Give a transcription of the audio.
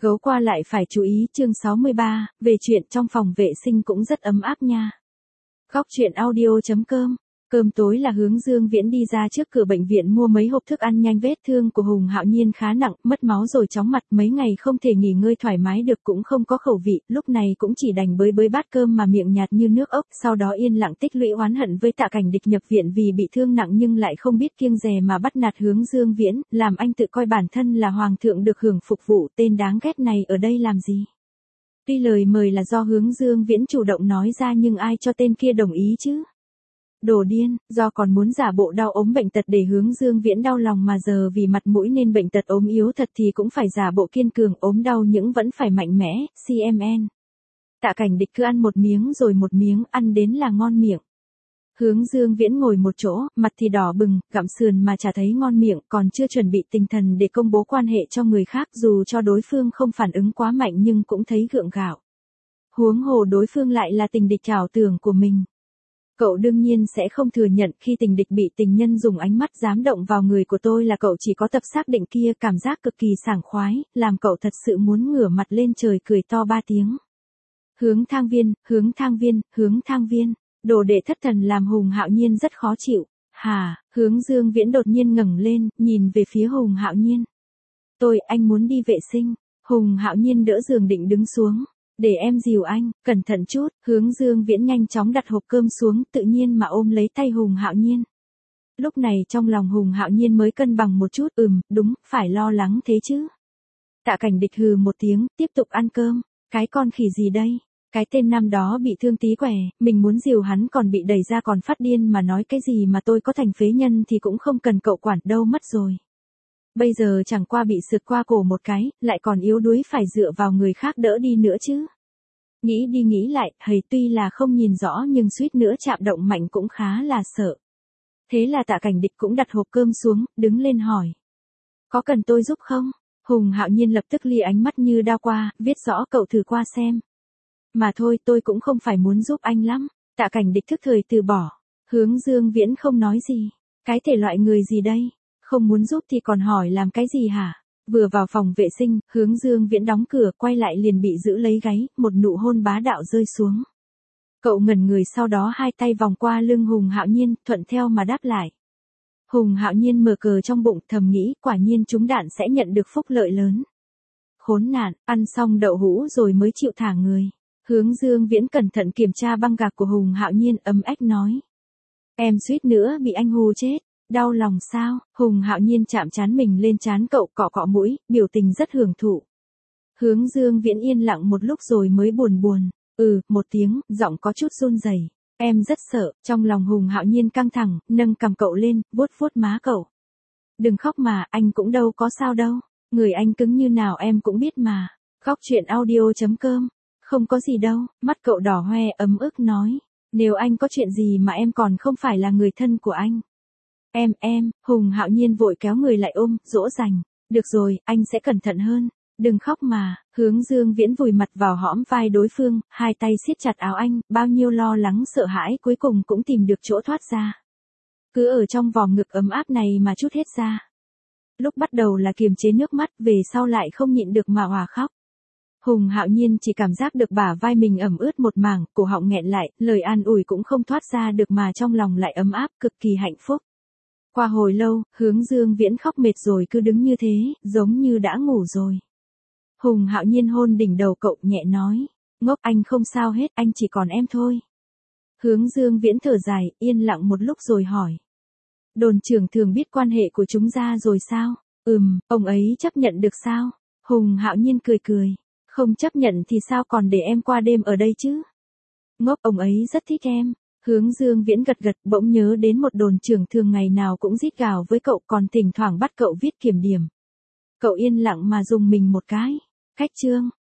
Gấu qua lại phải chú ý chương 63, về chuyện trong phòng vệ sinh cũng rất ấm áp nha. Góc truyện audio.com. Cơm tối là Hướng Dương Viễn đi ra trước cửa bệnh viện mua mấy hộp thức ăn nhanh. Vết thương của Hùng Hạo Nhiên khá nặng, mất máu rồi chóng mặt, mấy ngày không thể nghỉ ngơi thoải mái được, cũng không có khẩu vị, lúc này cũng chỉ đành bới bát cơm mà miệng nhạt như nước ốc, sau đó yên lặng tích lũy oán hận với Tạ Cảnh Địch nhập viện vì bị thương nặng nhưng lại không biết kiêng dè mà bắt nạt Hướng Dương Viễn, làm anh tự coi bản thân là hoàng thượng được hưởng phục vụ, tên đáng ghét này ở đây làm gì? Tuy lời mời là do Hướng Dương Viễn chủ động nói ra nhưng ai cho tên kia đồng ý chứ? Đồ điên, do còn muốn giả bộ đau ốm bệnh tật để Hướng Dương Viễn đau lòng mà giờ vì mặt mũi nên bệnh tật ốm yếu thật thì cũng phải giả bộ kiên cường, ốm đau nhưng vẫn phải mạnh mẽ, CMN. Tạ Cảnh Địch cứ ăn một miếng rồi một miếng, ăn đến là ngon miệng. Hướng Dương Viễn ngồi một chỗ, mặt thì đỏ bừng, gặm sườn mà chả thấy ngon miệng, còn chưa chuẩn bị tinh thần để công bố quan hệ cho người khác, dù cho đối phương không phản ứng quá mạnh nhưng cũng thấy gượng gạo. Huống hồ đối phương lại là tình địch ảo tưởng của mình. Cậu đương nhiên sẽ không thừa nhận khi tình địch bị tình nhân dùng ánh mắt dám động vào người của tôi là cậu chỉ có tập xác định kia, cảm giác cực kỳ sảng khoái, làm cậu thật sự muốn ngửa mặt lên trời cười to 3 tiếng. Hướng Thang Viên, Hướng Thang Viên, Hướng Thang Viên, đồ đệ thất thần làm Hùng Hạo Nhiên rất khó chịu. Hà, Hướng Dương Viễn đột nhiên ngẩng lên, nhìn về phía Hùng Hạo Nhiên. Anh muốn đi vệ sinh. Hùng Hạo Nhiên đỡ giường định đứng xuống. Để em dìu anh, cẩn thận chút. Hướng Dương Viễn nhanh chóng đặt hộp cơm xuống, tự nhiên mà ôm lấy tay Hùng Hạo Nhiên. Lúc này trong lòng Hùng Hạo Nhiên mới cân bằng một chút, đúng, phải lo lắng thế chứ. Tạ Cảnh Địch hừ một tiếng, tiếp tục ăn cơm. Cái con khỉ gì đây? Cái tên năm đó bị thương tí quẻ, mình muốn dìu hắn còn bị đẩy ra còn phát điên mà nói cái gì mà tôi có thành phế nhân thì cũng không cần cậu quản đâu mất rồi. Bây giờ chẳng qua bị sượt qua cổ một cái, lại còn yếu đuối phải dựa vào người khác đỡ đi nữa chứ. Nghĩ đi nghĩ lại, hầy tuy là không nhìn rõ nhưng suýt nữa chạm động mạnh cũng khá là sợ. Thế là Tạ Cảnh Địch cũng đặt hộp cơm xuống, đứng lên hỏi. Có cần tôi giúp không? Hùng Hạo Nhiên lập tức lia ánh mắt như đao qua, viết rõ cậu thử qua xem. Mà thôi tôi cũng không phải muốn giúp anh lắm. Tạ Cảnh Địch thức thời từ bỏ. Hướng Dương Viễn không nói gì. Cái thể loại người gì đây? Không muốn giúp thì còn hỏi làm cái gì hả? Vừa vào phòng vệ sinh, Hướng Dương Viễn đóng cửa, quay lại liền bị giữ lấy gáy, một nụ hôn bá đạo rơi xuống. Cậu ngẩn người, sau đó hai tay vòng qua lưng Hùng Hạo Nhiên, thuận theo mà đáp lại. Hùng Hạo Nhiên mở cờ trong bụng, thầm nghĩ, quả nhiên chúng đạn sẽ nhận được phúc lợi lớn. Khốn nạn, ăn xong đậu hũ rồi mới chịu thả người. Hướng Dương Viễn cẩn thận kiểm tra băng gạc của Hùng Hạo Nhiên, ấm ách nói. Em suýt nữa bị anh hù chết. Đau lòng sao? Hùng Hạo Nhiên chạm trán mình lên trán cậu, cọ cọ mũi, biểu tình rất hưởng thụ. Hướng Dương Viễn yên lặng một lúc rồi mới buồn. Một tiếng, giọng có chút run rẩy. Em rất sợ. Trong lòng Hùng Hạo Nhiên căng thẳng, nâng cằm cậu lên, vuốt má cậu. Đừng khóc mà, anh cũng đâu có sao đâu. Người anh cứng như nào em cũng biết mà. Góc truyện audio.com. Không có gì đâu. Mắt cậu đỏ hoe ấm ức nói. Nếu anh có chuyện gì mà em còn không phải là người thân của anh. Hùng Hạo Nhiên vội kéo người lại ôm, dỗ dành. Được rồi, anh sẽ cẩn thận hơn. Đừng khóc mà. Hướng Dương Viễn vùi mặt vào hõm vai đối phương, hai tay siết chặt áo anh, bao nhiêu lo lắng sợ hãi cuối cùng cũng tìm được chỗ thoát ra. Cứ ở trong vòng ngực ấm áp này mà trút hết ra. Lúc bắt đầu là kiềm chế nước mắt, về sau lại không nhịn được mà òa khóc. Hùng Hạo Nhiên chỉ cảm giác được bả vai mình ẩm ướt một mảng, cổ họng nghẹn lại, lời an ủi cũng không thoát ra được mà trong lòng lại ấm áp, cực kỳ hạnh phúc. Qua hồi lâu, Hướng Dương Viễn khóc mệt rồi cứ đứng như thế, giống như đã ngủ rồi. Hùng Hạo Nhiên hôn đỉnh đầu cậu, nhẹ nói. Ngốc, anh không sao hết, anh chỉ còn em thôi. Hướng Dương Viễn thở dài, yên lặng một lúc rồi hỏi. Đồn trưởng thường biết quan hệ của chúng ta rồi sao? Ông ấy chấp nhận được sao? Hùng Hạo Nhiên cười. Không chấp nhận thì sao còn để em qua đêm ở đây chứ? Ngốc, ông ấy rất thích em. Hướng Dương Viễn gật, bỗng nhớ đến một đồn trưởng thường ngày nào cũng rít gào với cậu, còn thỉnh thoảng bắt cậu viết kiểm điểm. Cậu yên lặng mà dùng mình một cái. Cách chương.